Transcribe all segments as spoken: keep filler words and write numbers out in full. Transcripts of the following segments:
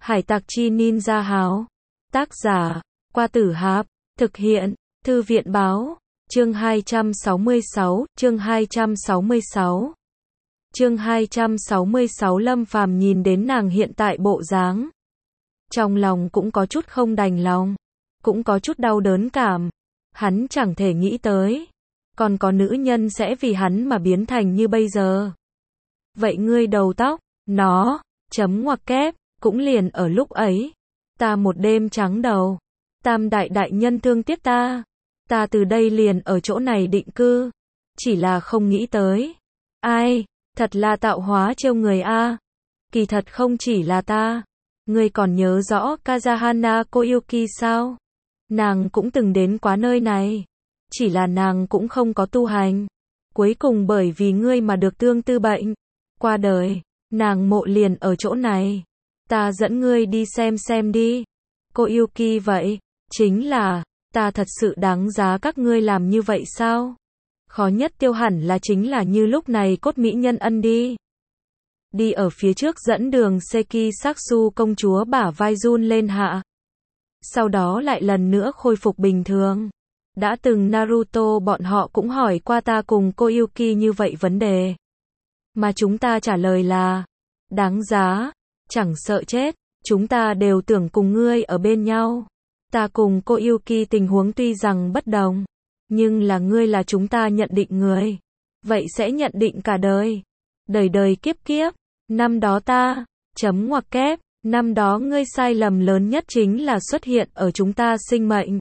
Hải tặc chi ninja háo. Tác giả, Qua Tử Hạp. Thực hiện, Thư viện báo. Chương hai trăm sáu mươi sáu, chương hai trăm sáu mươi sáu. Chương hai trăm sáu mươi sáu Lâm Phàm nhìn đến nàng hiện tại bộ dáng. Trong lòng cũng có chút không đành lòng. Cũng có chút đau đớn cảm. Hắn chẳng thể nghĩ tới. Còn có nữ nhân sẽ vì hắn mà biến thành như bây giờ. Vậy ngươi đầu tóc, nó, chấm ngoặc kép, cũng liền ở lúc ấy. Ta một đêm trắng đầu. Tam đại đại nhân thương tiếc ta. Ta từ đây liền ở chỗ này định cư. Chỉ là không nghĩ tới. Ai, thật là tạo hóa trêu người a. Kỳ thật không chỉ là ta. Ngươi còn nhớ rõ Kazahana Koyuki sao? Nàng cũng từng đến quá nơi này. Chỉ là nàng cũng không có tu hành. Cuối cùng bởi vì ngươi mà được tương tư bệnh. Qua đời, nàng mộ liền ở chỗ này. Ta dẫn ngươi đi xem xem đi. Koyuki vậy, chính là, ta thật sự đáng giá các ngươi làm như vậy sao? Khó nhất tiêu hẳn là chính là như lúc này cốt mỹ nhân ân đi. Đi ở phía trước dẫn đường Seki Saksu công chúa bả vai run lên hạ. Sau đó lại lần nữa khôi phục bình thường. Đã từng Naruto bọn họ cũng hỏi qua ta cùng Koyuki như vậy vấn đề. Mà chúng ta trả lời là, đáng giá, chẳng sợ chết, chúng ta đều tưởng cùng ngươi ở bên nhau. Ta cùng Koyuki tình huống tuy rằng bất đồng, nhưng là ngươi là chúng ta nhận định người. Vậy sẽ nhận định cả đời. Đời đời kiếp kiếp. Năm đó ta, chấm ngoặc kép, năm đó ngươi sai lầm lớn nhất chính là xuất hiện ở chúng ta sinh mệnh.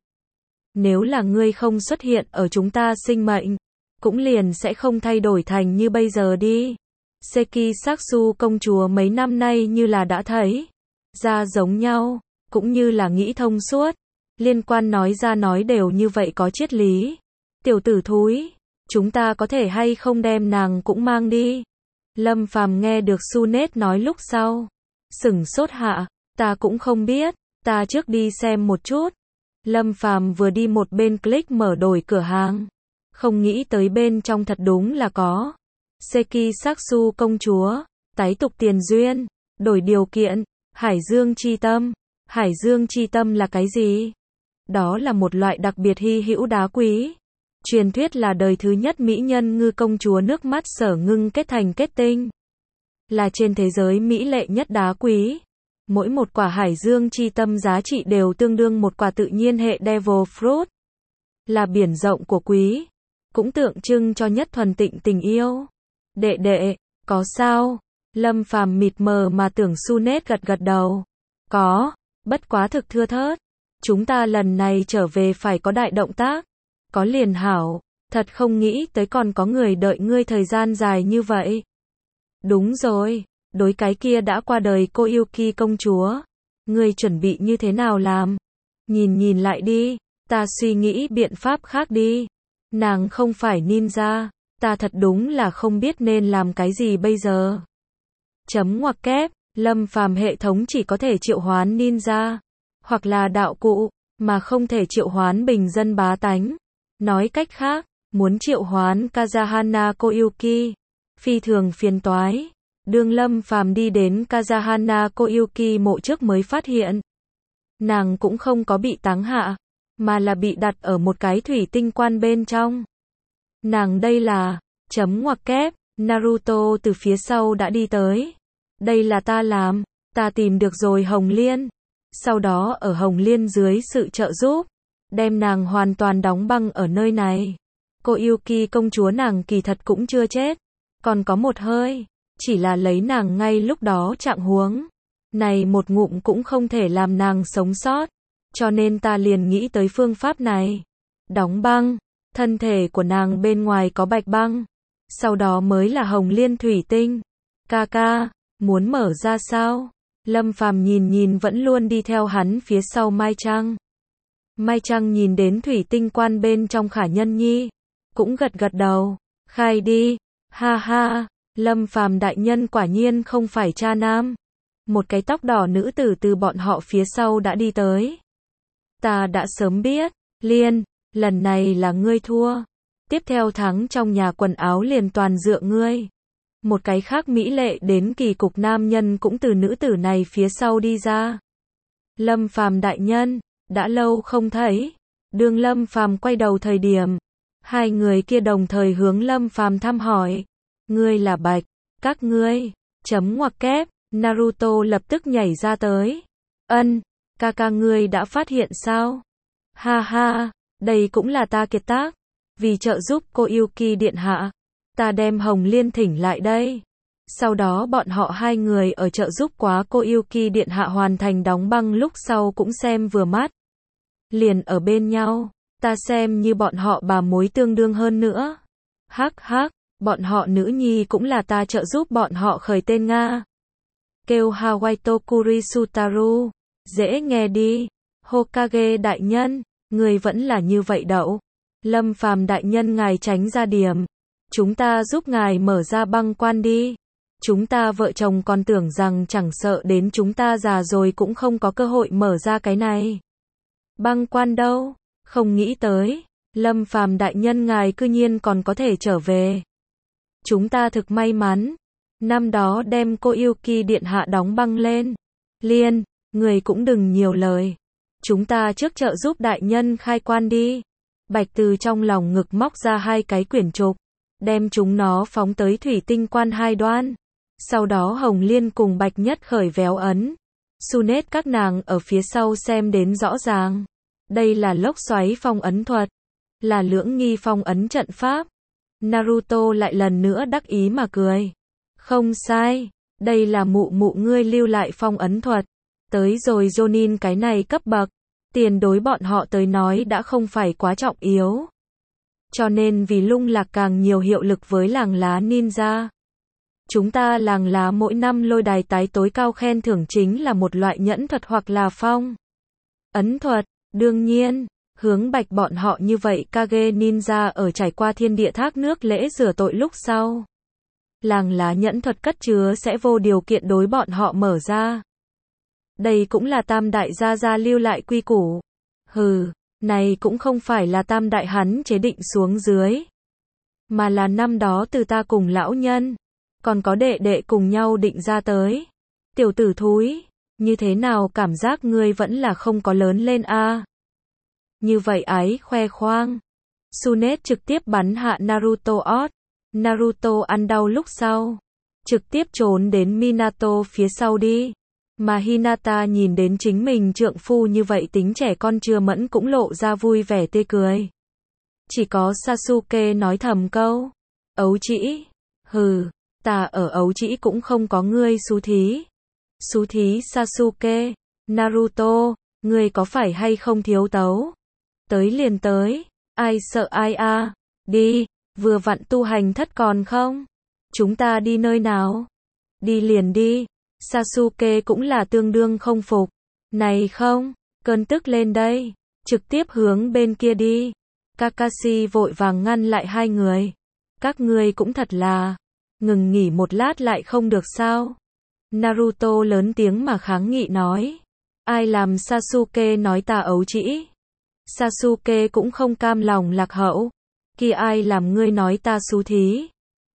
Nếu là ngươi không xuất hiện ở chúng ta sinh mệnh, cũng liền sẽ không thay đổi thành như bây giờ đi. Seki Saksu công chúa mấy năm nay như là đã thấy ra giống nhau, cũng như là nghĩ thông suốt. Liên quan nói ra nói đều như vậy có triết lý. Tiểu tử thúi, chúng ta có thể hay không đem nàng cũng mang đi. Lâm Phàm nghe được Sunet nói lúc sau. Sửng sốt hạ, ta cũng không biết, ta trước đi xem một chút. Lâm Phàm vừa đi một bên click mở đổi cửa hàng. Không nghĩ tới bên trong thật đúng là có. Seki Saksu công chúa, tái tục tiền duyên, đổi điều kiện, Hải Dương chi tâm. Hải Dương chi tâm là cái gì? Đó là một loại đặc biệt hy hữu đá quý. Truyền thuyết là đời thứ nhất mỹ nhân ngư công chúa nước mắt sở ngưng kết thành kết tinh. Là trên thế giới mỹ lệ nhất đá quý. Mỗi một quả Hải Dương chi tâm giá trị đều tương đương một quả tự nhiên hệ Devil Fruit. Là biển rộng của quý. Cũng tượng trưng cho nhất thuần tịnh tình yêu. Đệ đệ, có sao? Lâm Phàm mịt mờ mà tưởng Sunet gật gật đầu. Có, bất quá thực thưa thớt. Chúng ta lần này trở về phải có đại động tác. Có liền hảo, thật không nghĩ tới còn có người đợi ngươi thời gian dài như vậy. Đúng rồi, đối cái kia đã qua đời Koyuki công chúa. Ngươi chuẩn bị như thế nào làm? Nhìn nhìn lại đi, ta suy nghĩ biện pháp khác đi. Nàng không phải ninja, ta thật đúng là không biết nên làm cái gì bây giờ. Chấm ngoặc kép, Lâm Phàm hệ thống chỉ có thể triệu hoán ninja, hoặc là đạo cụ, mà không thể triệu hoán bình dân bá tánh. Nói cách khác, muốn triệu hoán Kazahana Koyuki, phi thường phiền toái. Đương Lâm Phàm đi đến Kazahana Koyuki mộ trước mới phát hiện. Nàng cũng không có bị táng hạ, mà là bị đặt ở một cái thủy tinh quan bên trong. Nàng đây là, chấm ngoặc kép, Naruto từ phía sau đã đi tới. Đây là ta làm, ta tìm được rồi Hồng Liên. Sau đó ở Hồng Liên dưới sự trợ giúp, đem nàng hoàn toàn đóng băng ở nơi này. Koyuki công chúa nàng kỳ thật cũng chưa chết, còn có một hơi, chỉ là lấy nàng ngay lúc đó trạng huống. Này một ngụm cũng không thể làm nàng sống sót, cho nên ta liền nghĩ tới phương pháp này. Đóng băng, thân thể của nàng bên ngoài có bạch băng, sau đó mới là Hồng Liên thủy tinh. Ca ca, muốn mở ra sao? Lâm Phàm nhìn nhìn vẫn luôn đi theo hắn phía sau Mai Trăng. Mai Trăng nhìn đến thủy tinh quan bên trong Khả Nhân Nhi, cũng gật gật đầu. Khai đi, ha ha, Lâm Phàm đại nhân quả nhiên không phải cha nam. Một cái tóc đỏ nữ tử từ bọn họ phía sau đã đi tới. Ta đã sớm biết, Liên, lần này là ngươi thua. Tiếp theo thắng trong nhà quần áo liền toàn dựa ngươi. Một cái khác mỹ lệ đến kỳ cục nam nhân cũng từ nữ tử này phía sau đi ra. Lâm Phàm đại nhân, đã lâu không thấy. Đương Lâm Phàm quay đầu thời điểm, hai người kia đồng thời hướng Lâm Phàm thăm hỏi. Ngươi là Bạch, các ngươi, chấm ngoặc kép, Naruto lập tức nhảy ra tới. Ân, ca ca ngươi đã phát hiện sao? Ha ha, đây cũng là ta kiệt tác. Vì trợ giúp cô Yuki điện hạ, ta đem Hồng Liên thỉnh lại đây. Sau đó bọn họ hai người ở trợ giúp quá cô Yuki điện hạ hoàn thành đóng băng lúc sau cũng xem vừa mắt. Liền ở bên nhau, ta xem như bọn họ bà mối tương đương hơn nữa. Hắc hắc, bọn họ nữ nhi cũng là ta trợ giúp bọn họ khởi tên Nga. Kêu Hawaii Tokuri Sutaru, dễ nghe đi. Hokage đại nhân, người vẫn là như vậy đậu. Lâm Phàm đại nhân ngài tránh ra điểm. Chúng ta giúp ngài mở ra băng quan đi. Chúng ta vợ chồng còn tưởng rằng chẳng sợ đến chúng ta già rồi cũng không có cơ hội mở ra cái này. Băng quan đâu? Không nghĩ tới. Lâm Phàm đại nhân ngài cư nhiên còn có thể trở về. Chúng ta thực may mắn. Năm đó đem cô Yuki điện hạ đóng băng lên. Liên, người cũng đừng nhiều lời. Chúng ta trước trợ giúp đại nhân khai quan đi. Bạch từ trong lòng ngực móc ra hai cái quyển trục, đem chúng nó phóng tới thủy tinh quan hai đoan. Sau đó Hồng Liên cùng Bạch Nhất khởi véo ấn. Sunet các nàng ở phía sau xem đến rõ ràng. Đây là lốc xoáy phong ấn thuật, là lưỡng nghi phong ấn trận pháp. Naruto lại lần nữa đắc ý mà cười. Không sai, đây là mụ mụ ngươi lưu lại phong ấn thuật. Tới rồi Jonin cái này cấp bậc, tiền đối bọn họ tới nói đã không phải quá trọng yếu. Cho nên vì lung lạc càng nhiều hiệu lực với làng lá ninja. Chúng ta làng lá mỗi năm lôi đài tái tối cao khen thưởng chính là một loại nhẫn thuật hoặc là phong ấn thuật. Đương nhiên, hướng Bạch bọn họ như vậy Kage ninja ở trải qua thiên địa thác nước lễ rửa tội lúc sau. Làng lá nhẫn thuật cất chứa sẽ vô điều kiện đối bọn họ mở ra. Đây cũng là tam đại gia gia lưu lại quy củ. Hừ, này cũng không phải là tam đại hắn chế định xuống dưới. Mà là năm đó từ ta cùng lão nhân, còn có đệ đệ cùng nhau định ra tới. Tiểu tử thúi, như thế nào cảm giác ngươi vẫn là không có lớn lên a? À? Như vậy ái khoe khoang. Sunet trực tiếp bắn hạ Naruto ót. Naruto ăn đau lúc sau, trực tiếp trốn đến Minato phía sau đi. Mà Hinata nhìn đến chính mình trượng phu như vậy tính trẻ con chưa mẫn cũng lộ ra vui vẻ tươi cười. Chỉ có Sasuke nói thầm câu. Ấu trĩ. Hừ, ta ở ấu trĩ cũng không có ngươi xú thí. Xú thí Sasuke. Naruto, ngươi có phải hay không thiếu tấu? Tới liền tới. Ai sợ ai a? À? Đi, vừa vặn tu hành thất còn không? Chúng ta đi nơi nào? Đi liền đi. Sasuke cũng là tương đương không phục. Này không, cơn tức lên đây. Trực tiếp hướng bên kia đi. Kakashi vội vàng ngăn lại hai người. Các ngươi cũng thật là, ngừng nghỉ một lát lại không được sao? Naruto lớn tiếng mà kháng nghị nói. Ai làm Sasuke nói ta ấu trĩ? Sasuke cũng không cam lòng lạc hậu. Kia ai làm ngươi nói ta xú thí?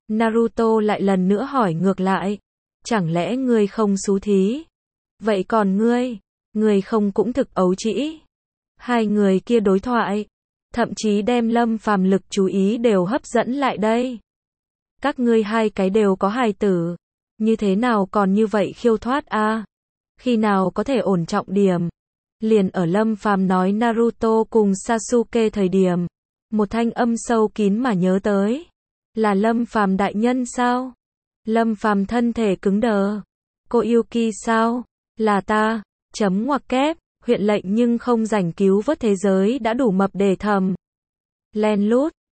Naruto lại lần nữa hỏi ngược lại. Chẳng lẽ ngươi không xú thí? Vậy còn ngươi, ngươi không cũng thực ấu trĩ? Hai người kia đối thoại, thậm chí đem Lâm Phàm lực chú ý đều hấp dẫn lại đây. Các ngươi hai cái đều có hài tử, như thế nào còn như vậy khiêu thoát a? À? Khi nào có thể ổn trọng điểm? Liền ở Lâm Phàm nói Naruto cùng Sasuke thời điểm, một thanh âm sâu kín mà nhớ tới, là Lâm Phàm đại nhân sao? Lâm Phàm thân thể cứng đờ. Cô Yuki sao? Là ta. Chấm ngoặc kép, huyện lệnh nhưng không rảnh cứu vớt thế giới đã đủ mập để thầm. Len lút,